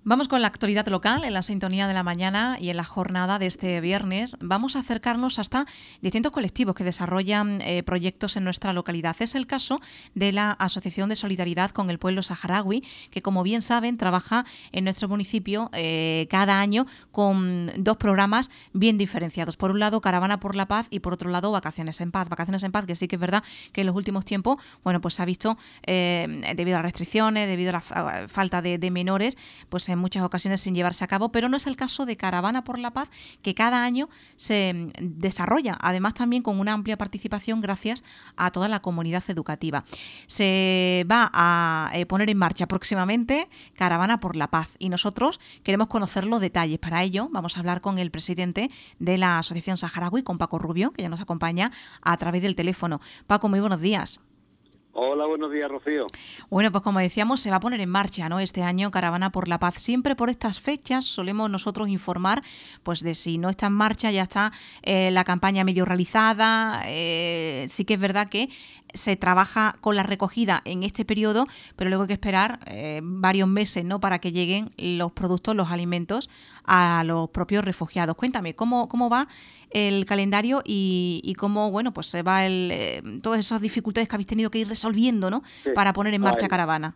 Vamos con la actualidad local en la sintonía de la mañana y en la jornada de este viernes. Vamos a acercarnos hasta distintos colectivos que desarrollan proyectos en nuestra localidad. Es el caso de la Asociación de Solidaridad con el Pueblo Saharaui, que como bien saben trabaja en nuestro municipio cada año con dos programas bien diferenciados. Por un lado, Caravana por la Paz y por otro lado, Vacaciones en Paz. Vacaciones en Paz, que sí que es verdad que en los últimos tiempos, bueno, pues se ha visto debido a restricciones, debido a la falta de menores, pues en muchas ocasiones sin llevarse a cabo, pero no es el caso de Caravana por la Paz, que cada año se desarrolla, además también con una amplia participación gracias a toda la comunidad educativa. Se va a poner en marcha próximamente Caravana por la Paz y nosotros queremos conocer los detalles. Para ello vamos a hablar con el presidente de la Asociación Saharaui, con Paco Rubio, que ya nos acompaña a través del teléfono. Paco, muy buenos días. Hola, buenos días, Rocío. Bueno, pues como decíamos, se va a poner en marcha, ¿no?, este año Caravana por la Paz. Siempre por estas fechas solemos nosotros informar pues de si no está en marcha, ya está la campaña medio realizada. Sí que es verdad que se trabaja con la recogida en este periodo, pero luego hay que esperar varios meses, ¿no?, para que lleguen los productos, los alimentos a los propios refugiados. Cuéntame, ¿cómo va el calendario y cómo, bueno, pues se va todas esas dificultades que habéis tenido que ir resolviendo, ¿no?, Sí. para poner en marcha Caravana?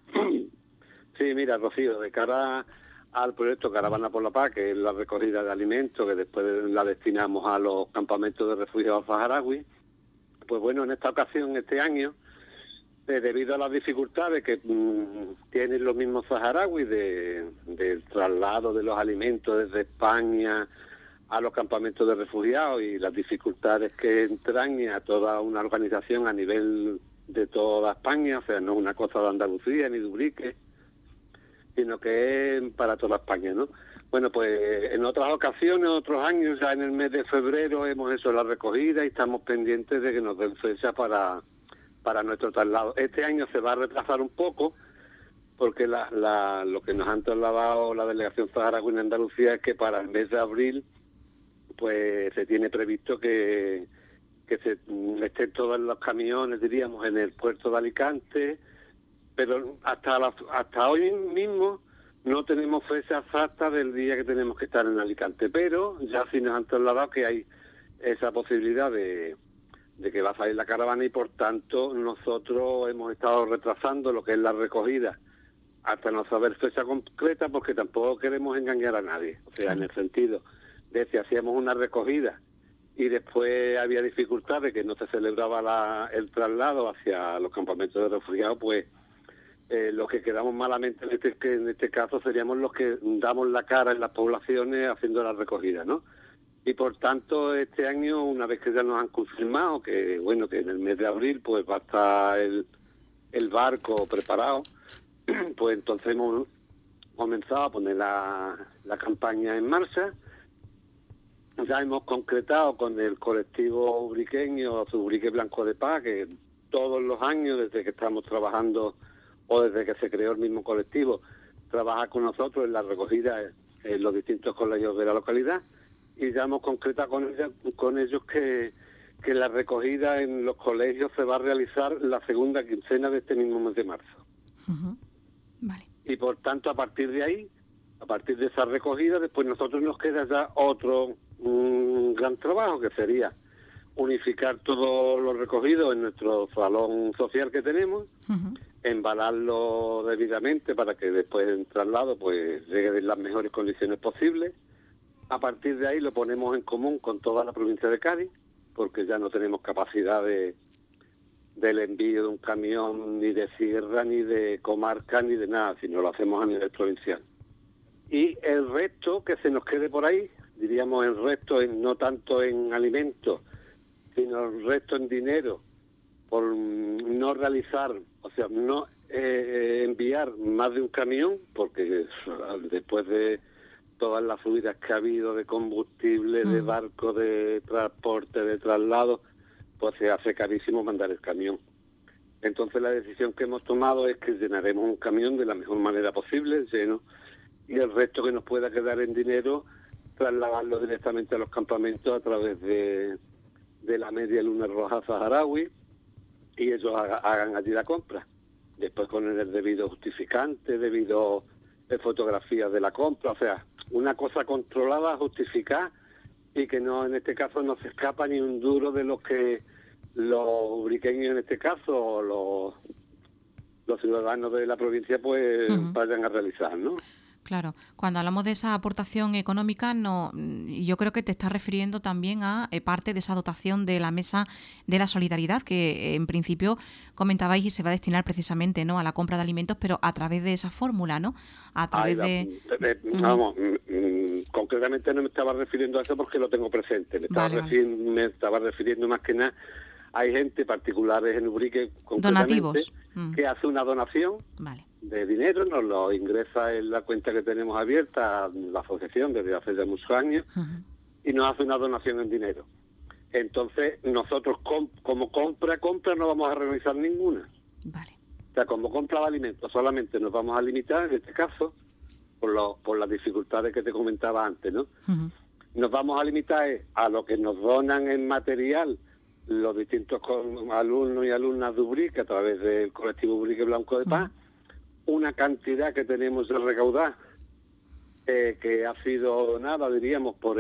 Sí, mira, Rocío, de cara al proyecto Caravana por la Paz, que es la recogida de alimentos, que después la destinamos a los campamentos de refugiados saharaui, pues bueno, en esta ocasión, este año, debido a las dificultades que tienen los mismos saharauis del traslado de los alimentos desde España a los campamentos de refugiados y las dificultades que entraña toda una organización a nivel de toda España, o sea, no es una cosa de Andalucía ni de Ubrique, sino que es para toda España, ¿no? Bueno, pues en otras ocasiones, otros años, ya en el mes de febrero hemos hecho la recogida y estamos pendientes de que nos den fecha para nuestro traslado. Este año se va a retrasar un poco porque lo que nos han trasladado la delegación saharaui en Andalucía es que para el mes de abril pues se tiene previsto que estén todos los camiones, diríamos, en el puerto de Alicante, pero hasta hoy mismo no tenemos fecha exacta del día que tenemos que estar en Alicante, pero ya sí nos han trasladado que hay esa posibilidad de que va a salir la caravana y por tanto nosotros hemos estado retrasando lo que es la recogida hasta no saber fecha concreta, porque tampoco queremos engañar a nadie, o sea, en el sentido de si hacíamos una recogida y después había dificultades, que no se celebraba el traslado hacia los campamentos de refugiados, pues los que quedamos malamente en este caso seríamos los que damos la cara en las poblaciones haciendo la recogida, ¿no? Y por tanto este año, una vez que ya nos han confirmado que bueno, que en el mes de abril pues va a estar el barco preparado, pues entonces hemos comenzado a poner la campaña en marcha. Ya hemos concretado con el colectivo ubriqueño, Ubrique Blanco de Paz, que todos los años, desde que estamos trabajando o desde que se creó el mismo colectivo, trabaja con nosotros en la recogida en los distintos colegios de la localidad, y ya hemos concretado con ellos que la recogida en los colegios se va a realizar la segunda quincena de este mismo mes de marzo. Uh-huh. Vale. Y por tanto, a partir de ahí, a partir de esa recogida, después nosotros nos queda ya otro gran trabajo, que sería unificar todo lo recogido en nuestro salón social que tenemos, uh-huh, embalarlo debidamente para que después del traslado pues llegue en las mejores condiciones posibles. A partir de ahí lo ponemos en común con toda la provincia de Cádiz, porque ya no tenemos capacidad del envío de un camión ni de sierra, ni de comarca, ni de nada, sino lo hacemos a nivel provincial. Y el resto que se nos quede por ahí, diríamos el resto no tanto en alimentos, sino el resto en dinero, por no realizar, o sea, no enviar más de un camión, porque después de todas las subidas que ha habido de combustible, de barco, de transporte, de traslado, pues se hace carísimo mandar el camión. Entonces la decisión que hemos tomado es que llenaremos un camión de la mejor manera posible, lleno, y el resto que nos pueda quedar en dinero, trasladarlo directamente a los campamentos a través de la Media Luna Roja Saharaui, y ellos hagan allí la compra. Después con el debido justificante, debido fotografías de la compra, o sea, una cosa controlada, justificada, y que no, en este caso no se escapa ni un duro de lo que los ubriqueños en este caso, o los ciudadanos de la provincia, pues vayan a realizar, ¿no? Claro, cuando hablamos de esa aportación económica, no, yo creo que te estás refiriendo también a parte de esa dotación de la Mesa de la Solidaridad, que en principio comentabais y se va a destinar precisamente, ¿no?, a la compra de alimentos, pero a través de esa fórmula, ¿no? A través Vamos, concretamente no me estaba refiriendo a eso porque lo tengo presente. Me estaba refiriendo más que nada. Hay gente, particulares en Ubrique, concretamente, donativos, que hace una donación de dinero, nos lo ingresa en la cuenta que tenemos abierta, la asociación, desde hace ya muchos años, y nos hace una donación en dinero. Entonces, nosotros, como compra, no vamos a realizar ninguna. Vale. O sea, como compra de alimentos, solamente nos vamos a limitar, en este caso, por las dificultades que te comentaba antes, ¿no? Nos vamos a limitar a lo que nos donan en material los distintos alumnos y alumnas de Ubrique a través del colectivo Ubrique Blanco de Paz, una cantidad que tenemos de recaudar que ha sido donada, diríamos, por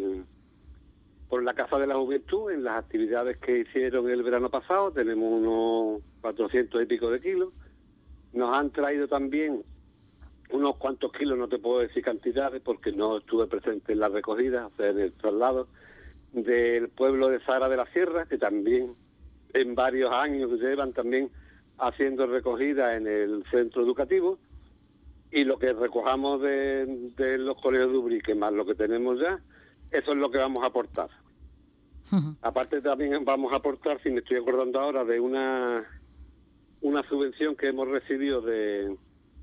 la Casa de la Juventud en las actividades que hicieron el verano pasado. Tenemos unos 400 y pico de kilos. Nos han traído también unos cuantos kilos, no te puedo decir cantidades porque no estuve presente en la recogida, o sea, en el traslado, del pueblo de Sara de la Sierra, que también en varios años llevan también haciendo recogida en el centro educativo, y lo que recojamos de los colegios de Ubrique, más lo que tenemos ya, eso es lo que vamos a aportar. Aparte también vamos a aportar, si me estoy acordando ahora, de una subvención que hemos recibido del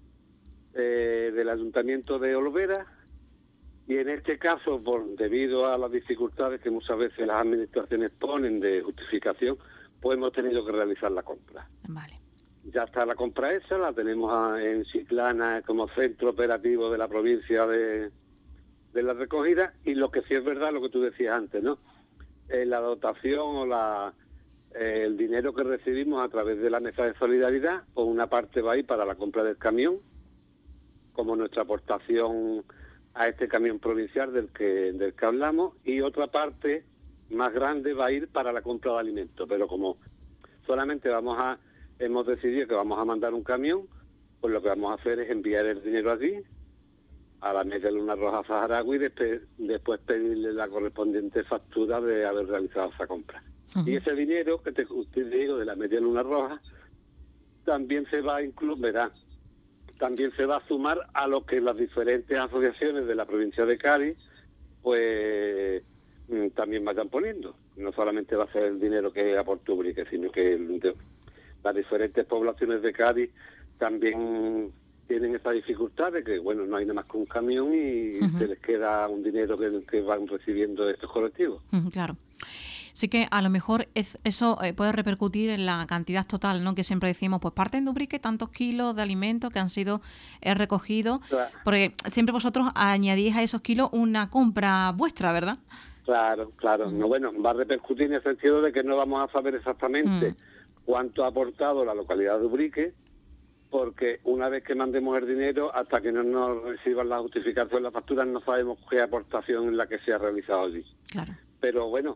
Ayuntamiento de Olvera. Y en este caso, debido a las dificultades que muchas veces las administraciones ponen de justificación, pues hemos tenido que realizar la compra. Vale. Ya está la compra hecha, la tenemos en Chiclana como centro operativo de la provincia de la recogida, y lo que sí es verdad, lo que tú decías antes, ¿no? La dotación o el dinero que recibimos a través de la Mesa de Solidaridad, pues una parte va a ir para la compra del camión, como nuestra aportación a este camión provincial del que hablamos, y otra parte más grande va a ir para la compra de alimentos. Pero como solamente hemos decidido que vamos a mandar un camión, pues lo que vamos a hacer es enviar el dinero allí, a la Media Luna Roja Saharaui, y después pedirle la correspondiente factura de haber realizado esa compra. Y ese dinero que te digo de la Media Luna Roja también se va a incluir, también se va a sumar a lo que las diferentes asociaciones de la provincia de Cádiz pues también vayan poniendo. No solamente va a ser el dinero que aporta Ubrique, sino que las diferentes poblaciones de Cádiz también tienen esa dificultad de que, bueno, no hay nada más que un camión y se les queda un dinero que van recibiendo estos colectivos. Claro. Sí que a lo mejor eso puede repercutir en la cantidad total, ¿no? Que siempre decimos, pues parten de Ubrique tantos kilos de alimentos que han sido recogidos, claro. Porque siempre vosotros añadís a esos kilos una compra vuestra, ¿verdad? Claro. No, bueno, va a repercutir en el sentido de que no vamos a saber exactamente cuánto ha aportado la localidad de Ubrique, porque una vez que mandemos el dinero, hasta que no nos reciban la justificación, las facturas, no sabemos qué aportación es la que se ha realizado allí. Claro. Pero bueno,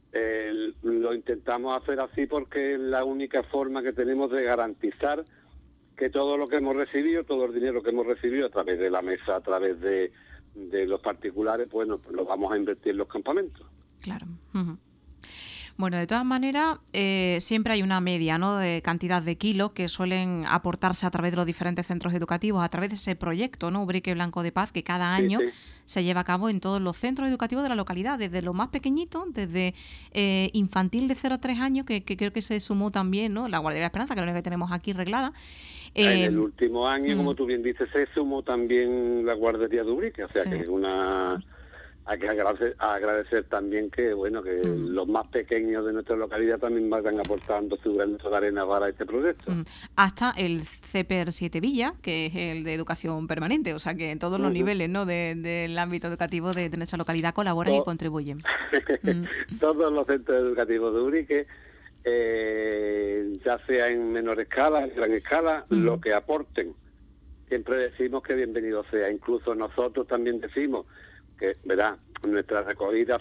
lo intentamos hacer así porque es la única forma que tenemos de garantizar que todo lo que hemos recibido, todo el dinero que hemos recibido a través de la mesa, a través de los particulares, bueno, pues lo vamos a invertir en los campamentos. Claro. Bueno, de todas maneras, siempre hay una media, ¿no?, de cantidad de kilos que suelen aportarse a través de los diferentes centros educativos, a través de ese proyecto, ¿no?, Ubrique Blanco de Paz, que cada año se lleva a cabo en todos los centros educativos de la localidad, desde lo más pequeñito, desde infantil de 0 a 3 años, que creo que se sumó también, ¿no?, la Guardería de la Esperanza, que es la única que tenemos aquí reglada. En el último año, como tú bien dices, se sumó también la Guardería de Ubrique, o sea que es una... Hay que agradecer también que bueno que los más pequeños de nuestra localidad también vayan aportando su granito de arena para este proyecto. Hasta el CEPER 7 Villa, que es el de educación permanente, o sea que en todos los niveles, ¿no?, del ámbito educativo de nuestra localidad colaboran y contribuyen. Todos los centros educativos de Ubrique, ya sea en menor escala, en gran escala, lo que aporten siempre decimos que bienvenido sea. Incluso nosotros también decimos que, verá, nuestra recogida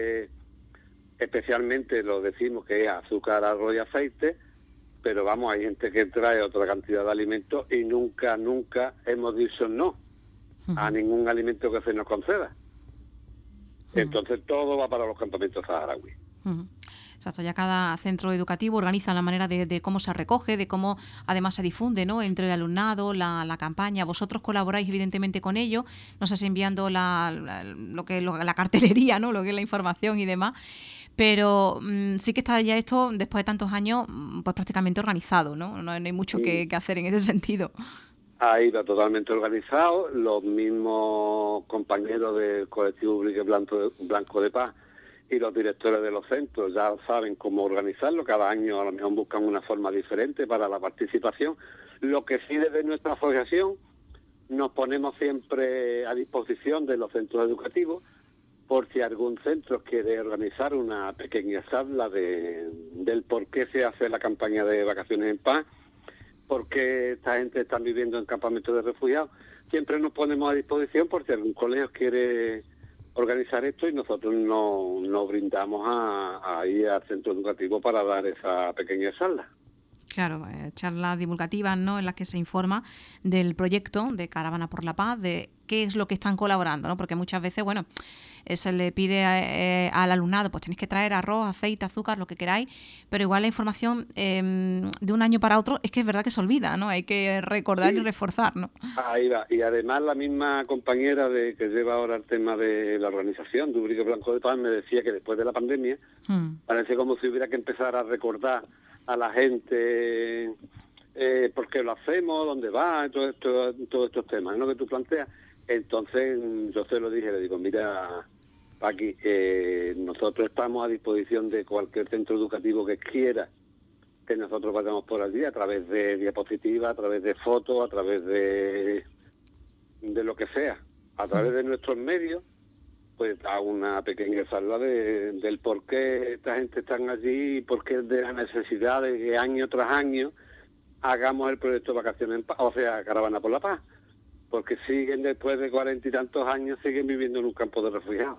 especialmente lo decimos que es azúcar, arroz y aceite, pero vamos, hay gente que trae otra cantidad de alimentos y nunca hemos dicho no a ningún alimento que se nos conceda. Entonces todo va para los campamentos saharauis. Exacto, ya cada centro educativo organiza la manera de cómo se recoge, de cómo además se difunde, ¿no?, entre el alumnado, la campaña. Vosotros colaboráis evidentemente con ello, no sé si enviando la cartelería, ¿no?, lo que es la información y demás, pero sí que está ya esto, después de tantos años, pues prácticamente organizado, ¿no? No hay mucho que hacer en ese sentido. Ahí va totalmente organizado, los mismos compañeros del colectivo Ubrique Blanco de Paz y los directores de los centros ya saben cómo organizarlo, cada año a lo mejor buscan una forma diferente para la participación. Lo que sí, desde nuestra asociación nos ponemos siempre a disposición de los centros educativos por si algún centro quiere organizar una pequeña charla del por qué se hace la campaña de Vacaciones en Paz, por qué esta gente está viviendo en campamentos de refugiados. Siempre nos ponemos a disposición por si algún colegio quiere organizar esto y nosotros nos brindamos a ir al centro educativo para dar esa pequeña charla. Claro, charlas divulgativas, ¿no?, en las que se informa del proyecto de Caravana por la Paz, de qué es lo que están colaborando, ¿no? Porque muchas veces, bueno, se le pide al alumnado, pues tenéis que traer arroz, aceite, azúcar, lo que queráis, pero igual la información de un año para otro es que es verdad que se olvida, ¿no? Hay que recordar y reforzar, ¿no? Ahí va. Y además la misma compañera que lleva ahora el tema de la organización de Ubrique Blanco de Paz me decía que después de la pandemia parece como si hubiera que empezar a recordar a la gente por qué lo hacemos, dónde va, todos estos temas, ¿no?, que tú planteas. Entonces yo se lo dije, le digo, mira, Paqui, nosotros estamos a disposición de cualquier centro educativo que quiera que nosotros vayamos por allí, a través de diapositivas, a través de fotos, a través de lo que sea, a través de nuestros medios, pues da una pequeña charla del por qué esta gente está allí y por qué de la necesidad de que año tras año hagamos el proyecto Vacaciones en Paz, o sea, Caravana por la Paz, porque siguen, después de 40 y tantos años, siguen viviendo en un campo de refugiados.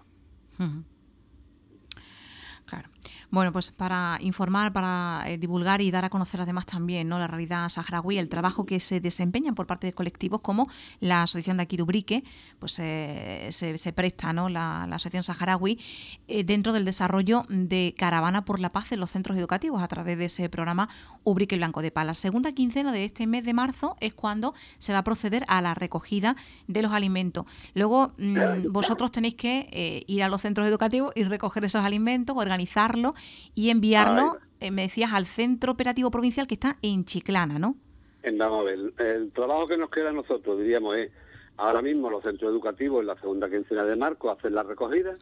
Claro. Bueno, pues para informar, para divulgar y dar a conocer además también, ¿no?, la realidad saharaui, el trabajo que se desempeñan por parte de colectivos como la asociación de aquí de Ubrique, pues se presta, ¿no?, la asociación saharaui dentro del desarrollo de Caravana por la Paz en los centros educativos a través de ese programa Ubrique Blanco de Paz. La segunda quincena de este mes de marzo es cuando se va a proceder a la recogida de los alimentos. Luego vosotros tenéis que ir a los centros educativos y recoger esos alimentos, organizarlo y enviarlo, me decías, al centro operativo provincial que está en Chiclana, ¿no? Vamos a ver, el trabajo que nos queda a nosotros, diríamos, es ahora mismo los centros educativos en la segunda quincena de marzo hacen la recogida.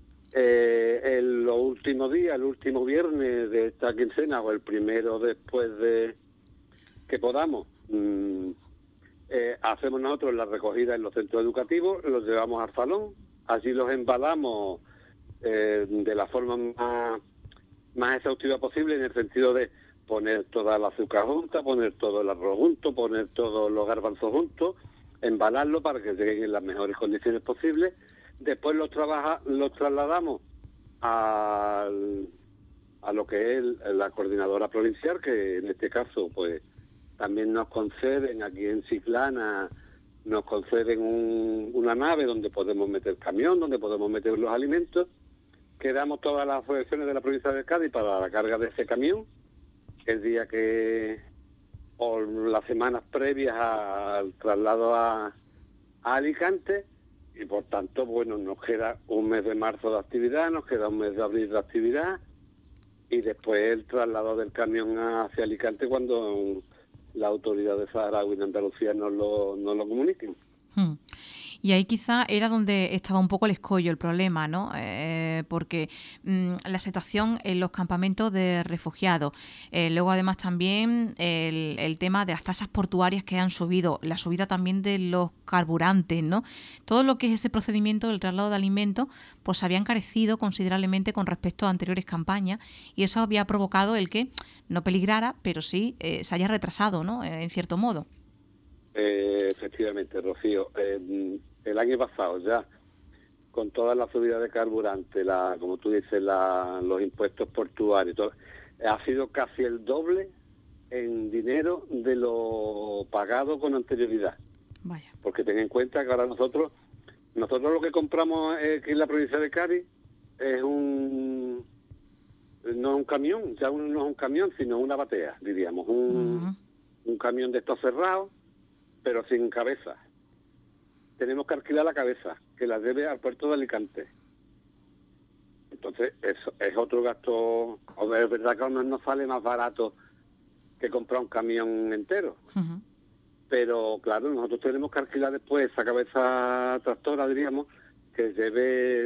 En los últimos días, el último viernes de esta quincena o el primero después de que podamos, hacemos nosotros la recogida en los centros educativos, los llevamos al salón, allí los embalamos de la forma más exhaustiva posible, en el sentido de poner toda la azúcar junta, poner todo el arroz junto, poner todos los garbanzos juntos, embalarlo para que lleguen en las mejores condiciones posibles. Después los trasladamos a lo que es la coordinadora provincial, que en este caso pues también nos conceden aquí en Chiclana, nos conceden una nave donde podemos meter camión, donde podemos meter los alimentos. Quedamos todas las asociaciones de la provincia de Cádiz para la carga de ese camión, el día o las semanas previas al traslado a Alicante, y por tanto, bueno, nos queda un mes de marzo de actividad, nos queda un mes de abril de actividad, y después el traslado del camión hacia Alicante cuando la autoridad de Saharaui en Andalucía nos lo comuniquen. Y ahí quizá era donde estaba un poco el escollo, el problema, ¿no? Porque la situación en los campamentos de refugiados, luego además también el tema de las tasas portuarias que han subido, la subida también de los carburantes, ¿no? Todo lo que es ese procedimiento del traslado de alimentos, pues había encarecido considerablemente con respecto a anteriores campañas, y eso había provocado el que no peligrara, pero sí se haya retrasado, ¿no?, en cierto modo. Efectivamente, Rocío. El año pasado ya, con toda la subida de carburante, como tú dices, los impuestos portuarios, todo, ha sido casi el doble en dinero de lo pagado con anterioridad. Vaya. Porque ten en cuenta que ahora nosotros lo que compramos aquí en la provincia de Cádiz es no es un camión, ya no es un camión, sino una batea, diríamos, un camión de estos cerrados, pero sin cabeza. Tenemos que alquilar la cabeza, que la debe al puerto de Alicante. Entonces, eso es otro gasto. Es verdad que nos sale más barato que comprar un camión entero. Uh-huh. Pero, claro, nosotros tenemos que alquilar después esa cabeza tractora, diríamos, que lleve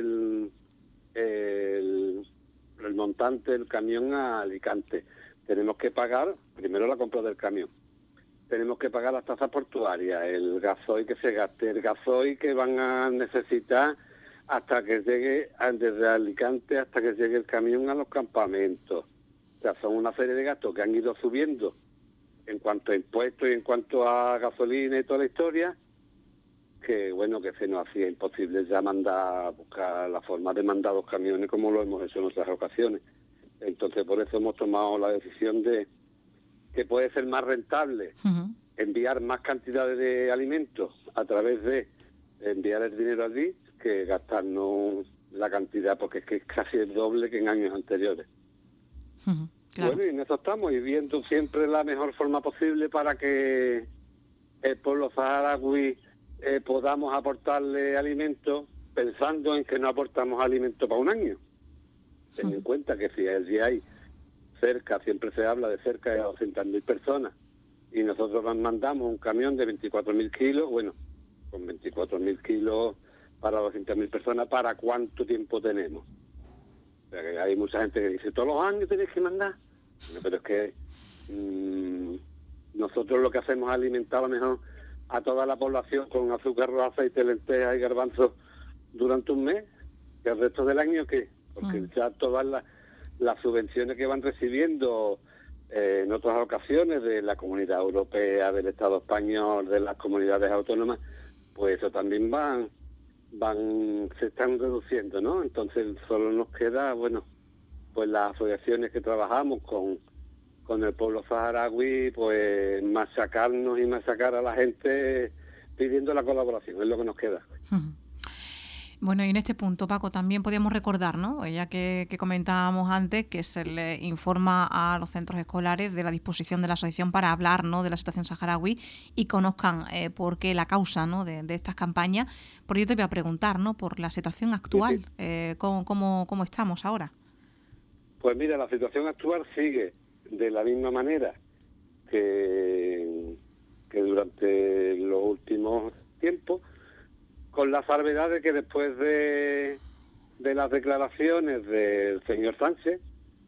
el montante del camión a Alicante. Tenemos que pagar, primero la compra del camión. Tenemos que pagar las tasas portuarias, el gasoil que se gaste, el gasoil que van a necesitar hasta que llegue desde Alicante, hasta que llegue el camión a los campamentos. O sea, son una serie de gastos que han ido subiendo en cuanto a impuestos y en cuanto a gasolina y toda la historia, que bueno, que se nos hacía imposible ya buscar la forma de mandar los camiones como lo hemos hecho en otras ocasiones. Entonces, por eso hemos tomado la decisión de que puede ser más rentable enviar más cantidades de alimentos a través de enviar el dinero allí que gastarnos la cantidad, porque es que es casi el doble que en años anteriores. Claro. Bueno, y en eso estamos, y viendo siempre la mejor forma posible para que el pueblo saharaui podamos aportarle alimentos, pensando en que no aportamos alimentos para un año. Ten en cuenta que si allí hay siempre se habla de cerca de 200.000 personas, y nosotros mandamos un camión de 24.000 kilos, bueno, con 24.000 kilos para 200.000 personas, ¿para cuánto tiempo tenemos? O sea, que hay mucha gente que dice, todos los años tenéis que mandar. Bueno, pero es que nosotros lo que hacemos es alimentar a lo mejor a toda la población con azúcar, aceite, lentejas y garbanzos durante un mes, que el resto del año, ¿qué? Porque ya todas las subvenciones que van recibiendo en otras ocasiones de la Comunidad Europea, del Estado español, de las comunidades autónomas, pues eso también se están reduciendo, ¿no? Entonces solo nos queda, bueno, pues las asociaciones que trabajamos con el pueblo saharaui, pues machacarnos y machacar a la gente pidiendo la colaboración, es lo que nos queda. Bueno, y en este punto, Paco, también podríamos recordar, ¿no?, ya que comentábamos antes, que se le informa a los centros escolares de la disposición de la asociación para hablar, ¿no?, de la situación saharaui y conozcan por qué la causa, ¿no?, de estas campañas. Por ello te voy a preguntar, ¿no?, por la situación actual, sí. ¿Cómo estamos ahora? Pues mira, la situación actual sigue de la misma manera que durante los últimos tiempos, con la salvedad de que después de las declaraciones del señor Sánchez,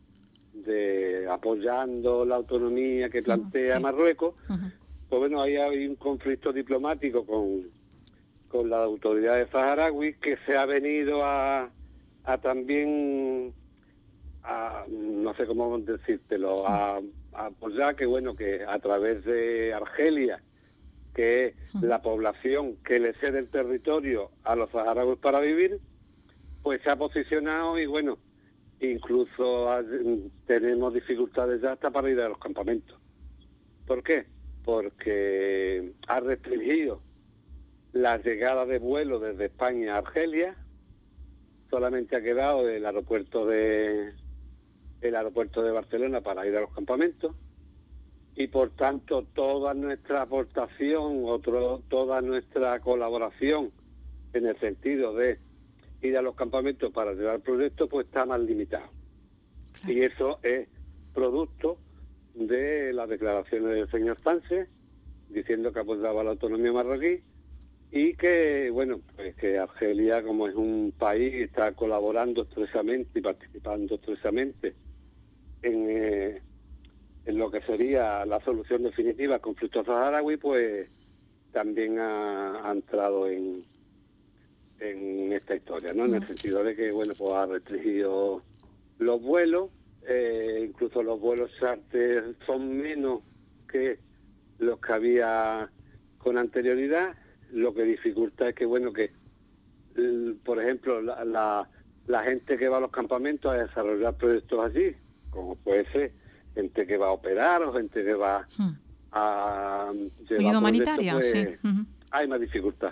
apoyando la autonomía que plantea Marruecos, pues bueno, ahí hay un conflicto diplomático con las autoridades saharauis que se ha venido a también, no sé cómo decírtelo, a apoyar que bueno, que a través de Argelia, que es la población que le cede el territorio a los saharauis para vivir, pues se ha posicionado y bueno, incluso tenemos dificultades ya hasta para ir a los campamentos. ¿Por qué? Porque ha restringido la llegada de vuelo desde España a Argelia, solamente ha quedado el aeropuerto de Barcelona para ir a los campamentos, y por tanto toda nuestra aportación, toda nuestra colaboración en el sentido de ir a los campamentos para llevar el proyecto, pues está más limitado. Claro. Y eso es producto de las declaraciones del señor Sánchez, diciendo que apoyaba la autonomía marroquí, y que, bueno, pues que Argelia, como es un país que está colaborando estrechamente y participando estrechamente en lo que sería la solución definitiva al conflicto saharaui, pues también ha entrado en esta historia, ¿no? En el sentido de que, bueno, pues ha restringido los vuelos, incluso los vuelos charter son menos que los que había con anterioridad. Lo que dificulta es que, bueno, que, por ejemplo, la gente que va a los campamentos a desarrollar proyectos allí, como puede ser gente que va a operar o gente que va a llevar ayuda humanitaria, pues, sí. hay más dificultad,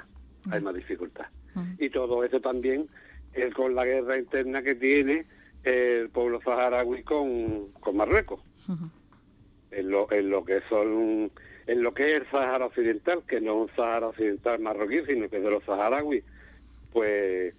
Y todo eso también con la guerra interna que tiene el pueblo saharaui con Marruecos. En lo que son, en lo que es el Sahara Occidental, que no es un Sahara Occidental marroquí, sino que es de los saharauis, pues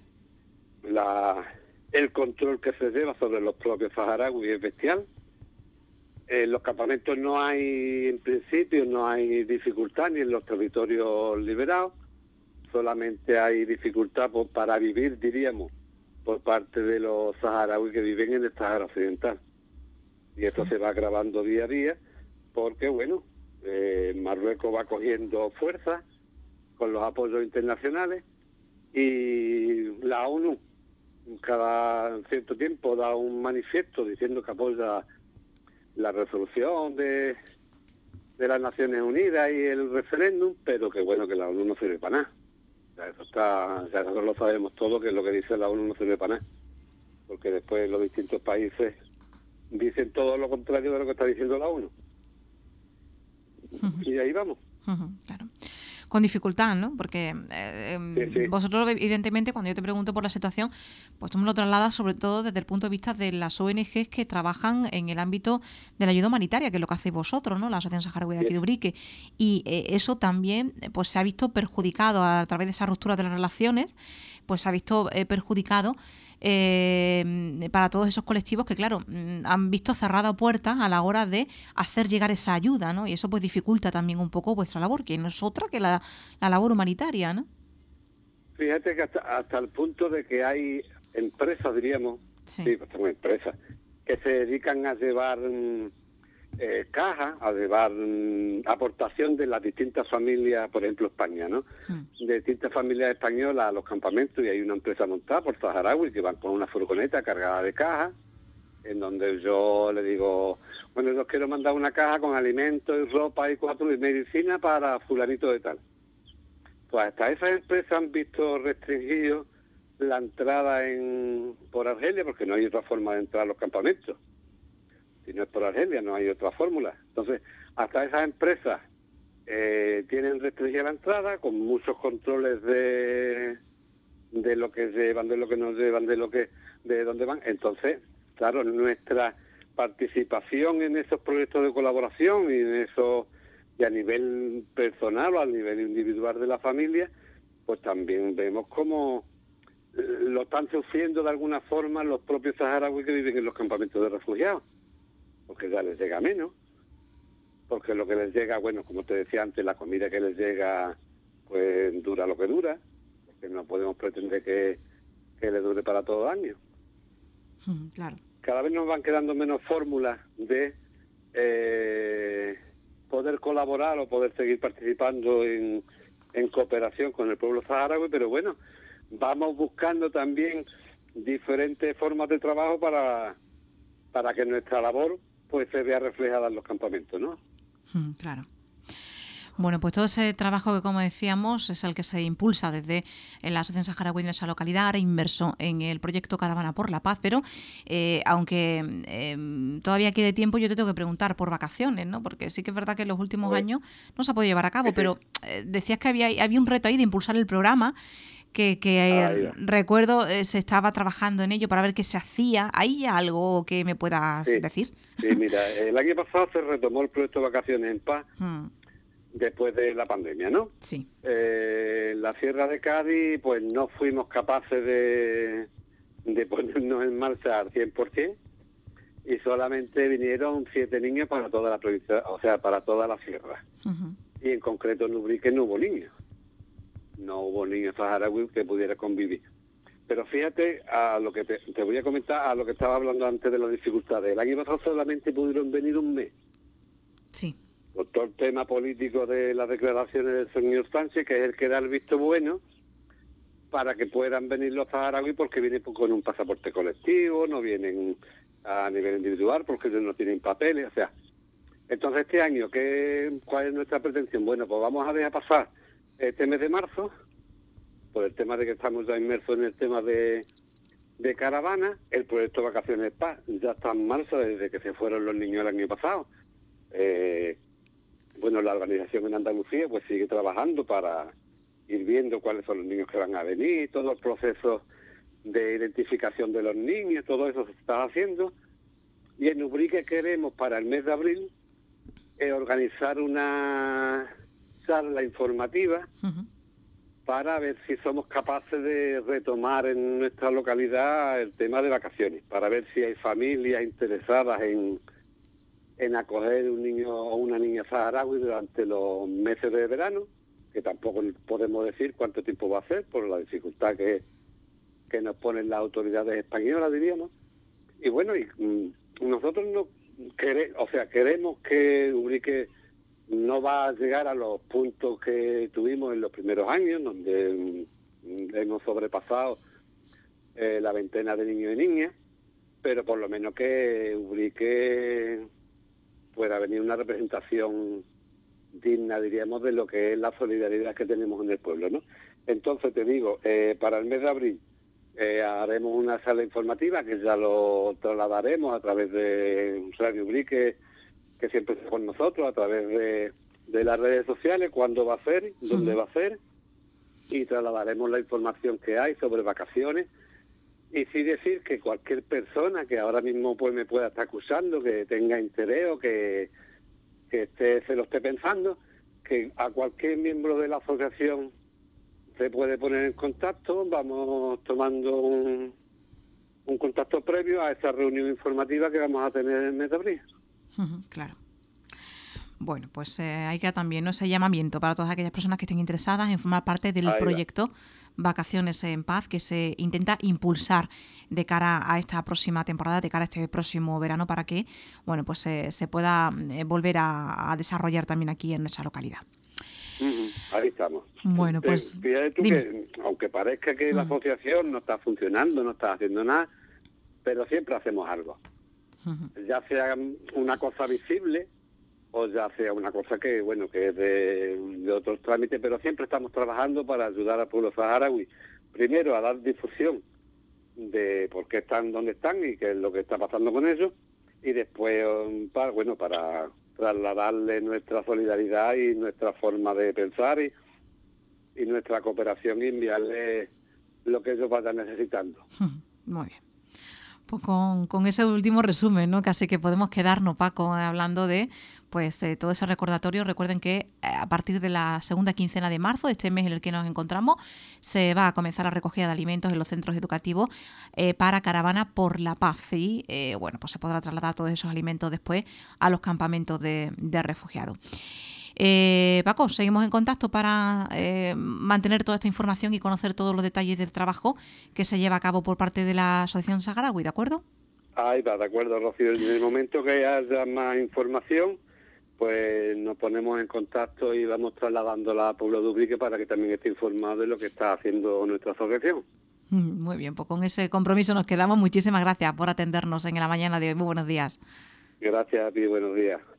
el control que se lleva sobre los propios saharauis es bestial. En los campamentos no hay, en principio, no hay dificultad ni en los territorios liberados, solamente hay dificultad para vivir, diríamos, por parte de los saharauis que viven en el Sahara Occidental. Y esto se va agravando día a día, porque, bueno, Marruecos va cogiendo fuerza con los apoyos internacionales y la ONU cada cierto tiempo da un manifiesto diciendo que apoya la resolución de las Naciones Unidas y el referéndum, pero que, bueno, que la ONU no sirve para nada. Ya nosotros lo sabemos todo, que lo que dice la ONU no sirve para nada, porque después los distintos países dicen todo lo contrario de lo que está diciendo la ONU. Y ahí vamos. Claro. Con dificultad, ¿no? Porque sí. Vosotros, evidentemente, cuando yo te pregunto por la situación, pues tú me lo trasladas sobre todo desde el punto de vista de las ONGs que trabajan en el ámbito de la ayuda humanitaria, que es lo que hacéis vosotros, ¿no? La Asociación Saharaui de aquí de Ubrique. Y eso también pues se ha visto perjudicado a través de esa ruptura de las relaciones, pues se ha visto perjudicado para todos esos colectivos que, claro, han visto cerrada puertas a la hora de hacer llegar esa ayuda, ¿no? Y eso pues dificulta también un poco vuestra labor, que no es otra que la labor humanitaria, ¿no? Fíjate que hasta el punto de que hay empresas, diríamos, pues son empresas, que se dedican a llevar cajas, a llevar aportación de las distintas familias, por ejemplo España, ¿no? De distintas familias españolas a los campamentos, y hay una empresa montada por saharauis que van con una furgoneta cargada de cajas, en donde yo le digo, bueno, yo quiero mandar una caja con alimentos y ropa y 4 y medicina para fulanito de tal. Pues hasta esas empresas han visto restringido la entrada por Argelia, porque no hay otra forma de entrar a los campamentos. Si no es por Argelia, no hay otra fórmula. Entonces, hasta esas empresas tienen restringida la entrada, con muchos controles de lo que llevan, de lo que no llevan, de dónde van. Entonces, claro, nuestra participación en esos proyectos de colaboración y en eso, y a nivel personal o a nivel individual de la familia, pues también vemos cómo lo están sufriendo de alguna forma los propios saharauis que viven en los campamentos de refugiados, porque ya les llega menos, porque lo que les llega, bueno, como te decía antes, la comida que les llega, pues dura lo que dura, porque no podemos pretender que le dure para todo el año. Claro. Cada vez nos van quedando menos fórmulas de poder colaborar o poder seguir participando en cooperación con el pueblo saharaui, pero bueno, vamos buscando también diferentes formas de trabajo para que nuestra labor pues se vea reflejada en los campamentos, ¿no? Claro. Bueno, pues todo ese trabajo que, como decíamos, es el que se impulsa desde la Asociación Saharaui en esa localidad, ahora inmerso en el proyecto Caravana por la Paz, pero aunque todavía quede tiempo, yo te tengo que preguntar por vacaciones, ¿no? Porque sí que es verdad que en los últimos años no se ha podido llevar a cabo, pero decías que había un reto ahí de impulsar el programa, que recuerdo se estaba trabajando en ello para ver qué se hacía. ¿Hay algo que me puedas decir? Sí, mira, el año pasado se retomó el proyecto Vacaciones en Paz después de la pandemia, ¿no? Sí. La Sierra de Cádiz, pues no fuimos capaces de ponernos en marcha al 100%, y solamente vinieron 7 niños para toda la provincia, o sea, para toda la sierra. Y en concreto en Ubrique no hubo niños. No hubo niños saharauis que pudiera convivir. Pero fíjate a lo que te voy a comentar, a lo que estaba hablando antes de las dificultades. El año pasado solamente pudieron venir un mes. Sí. Por todo el tema político de las declaraciones del señor Sánchez, que es el que da el visto bueno para que puedan venir los saharauis, porque vienen con un pasaporte colectivo, no vienen a nivel individual porque ellos no tienen papeles. O sea, Entonces, este año, ¿cuál es nuestra pretensión? Bueno, pues vamos a dejar pasar este mes de marzo, por el tema de que estamos ya inmersos en el tema de caravana. El proyecto Vacaciones Paz ya está en marcha desde que se fueron los niños el año pasado. Bueno, la organización en Andalucía pues sigue trabajando para ir viendo cuáles son los niños que van a venir, todo el proceso de identificación de los niños, todo eso se está haciendo. Y en Ubrique queremos para el mes de abril organizar una charla informativa para ver si somos capaces de retomar en nuestra localidad el tema de vacaciones, para ver si hay familias interesadas en acoger un niño o una niña saharaui durante los meses de verano, que tampoco podemos decir cuánto tiempo va a ser por la dificultad que nos ponen las autoridades españolas, diríamos. Y bueno, nosotros no queremos que Ubrique no va a llegar a los puntos que tuvimos en los primeros años, donde hemos sobrepasado la veintena de niños y niñas, pero por lo menos que Ubrique pueda venir una representación digna, diríamos, de lo que es la solidaridad que tenemos en el pueblo, ¿no? Entonces te digo, para el mes de abril haremos una sala informativa que ya lo trasladaremos a través de Radio Ubrique, que siempre está con nosotros, a través de las redes sociales, cuándo va a ser, dónde va a ser, y trasladaremos la información que hay sobre vacaciones. Y sí decir que cualquier persona que ahora mismo pues me pueda estar acusando, que tenga interés o que se lo esté pensando, que a cualquier miembro de la asociación se puede poner en contacto. Vamos tomando un contacto previo a esa reunión informativa que vamos a tener en el mes de abril. Claro. Bueno, pues hay que también, ¿no?, ese llamamiento para todas aquellas personas que estén interesadas en formar parte del proyecto Vacaciones en Paz, que se intenta impulsar de cara a esta próxima temporada, de cara a este próximo verano, para que, bueno, pues se pueda volver a desarrollar también aquí en nuestra localidad. Ahí estamos. Bueno, pues fíjate tú que, aunque parezca que la asociación no está funcionando, no está haciendo nada, pero siempre hacemos algo. Ya sea una cosa visible o ya sea una cosa que, bueno, que es de otros trámites, pero siempre estamos trabajando para ayudar al pueblo saharaui. Primero, a dar difusión de por qué están donde están y qué es lo que está pasando con ellos, y después, para trasladarle nuestra solidaridad y nuestra forma de pensar y nuestra cooperación, y enviarle lo que ellos vayan necesitando. Muy bien. Pues con ese último resumen, ¿no?, casi que podemos quedarnos, Paco, hablando de todo ese recordatorio. Recuerden que a partir de la segunda quincena de marzo, de este mes en el que nos encontramos, se va a comenzar la recogida de alimentos en los centros educativos para Caravana por la Paz, y pues se podrá trasladar todos esos alimentos después a los campamentos de refugiados. Paco, seguimos en contacto para mantener toda esta información y conocer todos los detalles del trabajo que se lleva a cabo por parte de la Asociación Saharaui, ¿de acuerdo? Ahí va, de acuerdo, Rocío. En el momento que haya más información, pues nos ponemos en contacto y vamos trasladándola al pueblo de Ubrique para que también esté informado de lo que está haciendo nuestra asociación. Muy bien, pues con ese compromiso nos quedamos. Muchísimas gracias por atendernos en la mañana de hoy. Muy buenos días. Gracias a ti, buenos días.